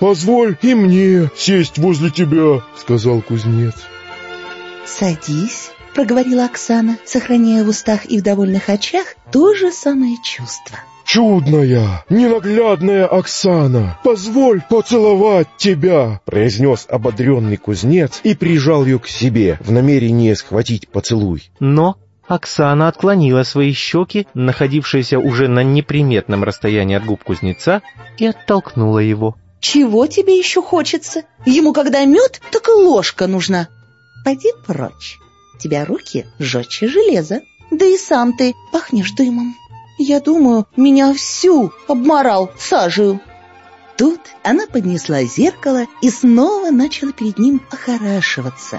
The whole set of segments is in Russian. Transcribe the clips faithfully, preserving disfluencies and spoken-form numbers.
позволь и мне сесть возле тебя, — сказал кузнец. «Садись», — проговорила Оксана, сохраняя в устах и в довольных очах то же самое чувство. «Чудная, ненаглядная Оксана, позволь поцеловать тебя», — произнес ободренный кузнец и прижал ее к себе в намерении схватить поцелуй. Но Оксана отклонила свои щеки, находившиеся уже на неприметном расстоянии от губ кузнеца, и оттолкнула его. «Чего тебе еще хочется? Ему когда мед, так и ложка нужна. Пойди прочь, у тебя руки жестче железа, да и сам ты пахнешь дымом. Я думаю, меня всю обморал сажею». Тут она поднесла зеркало и снова начала перед ним охорашиваться.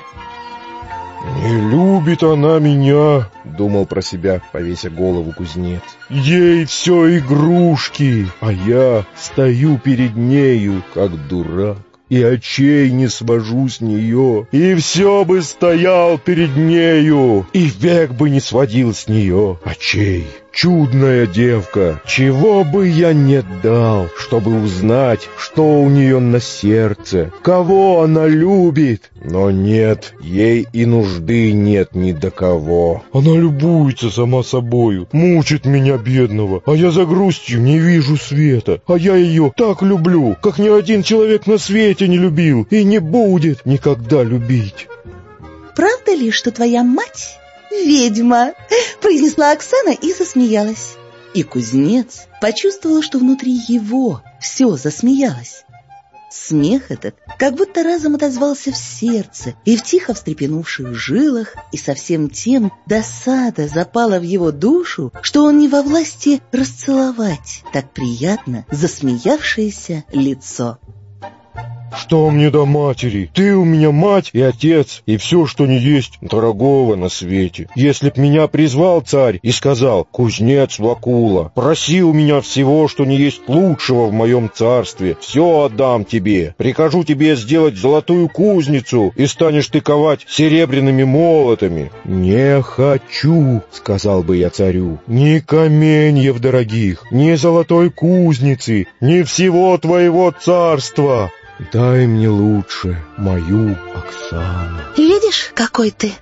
«Не любит она меня», — думал про себя, повеся голову кузнец. «Ей все игрушки, а я стою перед нею, как дурак, и очей не свожу с нее, и все бы стоял перед нею, и век бы не сводил с нее очей. Чудная девка, чего бы я не дал, чтобы узнать, что у нее на сердце, кого она любит. Но нет, ей и нужды нет ни до кого. Она любуется сама собою, мучит меня бедного, а я за грустью не вижу света. А я ее так люблю, как ни один человек на свете не любил и не будет никогда любить». «Правда ли, что твоя мать ведьма?» — произнесла Оксана и засмеялась. И кузнец почувствовал, что внутри его все засмеялось. Смех этот как будто разом отозвался в сердце и в тихо встрепенувших жилах, и совсем тем досада запала в его душу, что он не во власти расцеловать так приятно засмеявшееся лицо. «Что мне до матери? Ты у меня мать и отец, и все, что не есть дорогого на свете. Если б меня призвал царь и сказал: кузнец Вакула, проси у меня всего, что не есть лучшего в моем царстве, все отдам тебе. Прикажу тебе сделать золотую кузницу, и станешь ты ковать серебряными молотами. Не хочу, — сказал бы я царю, — ни каменьев дорогих, ни золотой кузницы, ни всего твоего царства. Дай мне лучше мою Оксану». «Видишь, какой ты?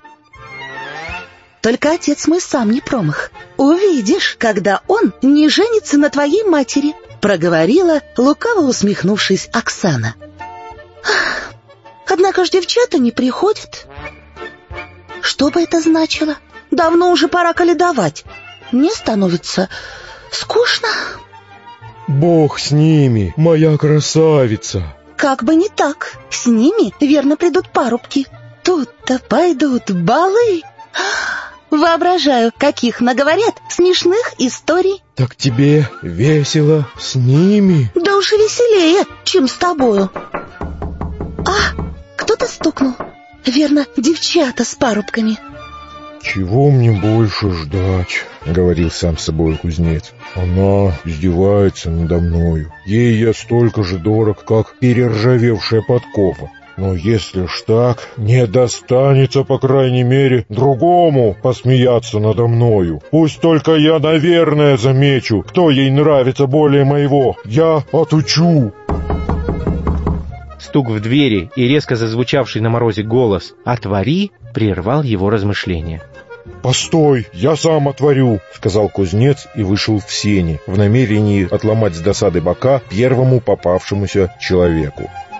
Только отец мой сам не промах. Увидишь, когда он не женится на твоей матери», — проговорила, лукаво усмехнувшись, Оксана. «Однако ж девчата не приходят. Что бы это значило? Давно уже пора каледовать. Мне становится скучно». «Бог с ними, моя красавица». «Как бы не так. С ними, верно, придут парубки. Тут-то пойдут балы. Воображаю, каких наговорят смешных историй». «Так тебе весело с ними?» «Да уж и веселее, чем с тобою». «А, кто-то стукнул. Верно, девчата с парубками». «Чего мне больше ждать?» — говорил сам с собой кузнец. «Она издевается надо мною. Ей я столько же дорог, как перержавевшая подкова. Но если ж так, не достанется, по крайней мере, другому посмеяться надо мною. Пусть только я, наверное, замечу, кто ей нравится более моего. Я отучу». Стук в двери и резко зазвучавший на морозе голос «Отвори!» прервал его размышления. «Постой, я сам отворю», — сказал кузнец и вышел в сени в намерении отломать с досады бока первому попавшемуся человеку.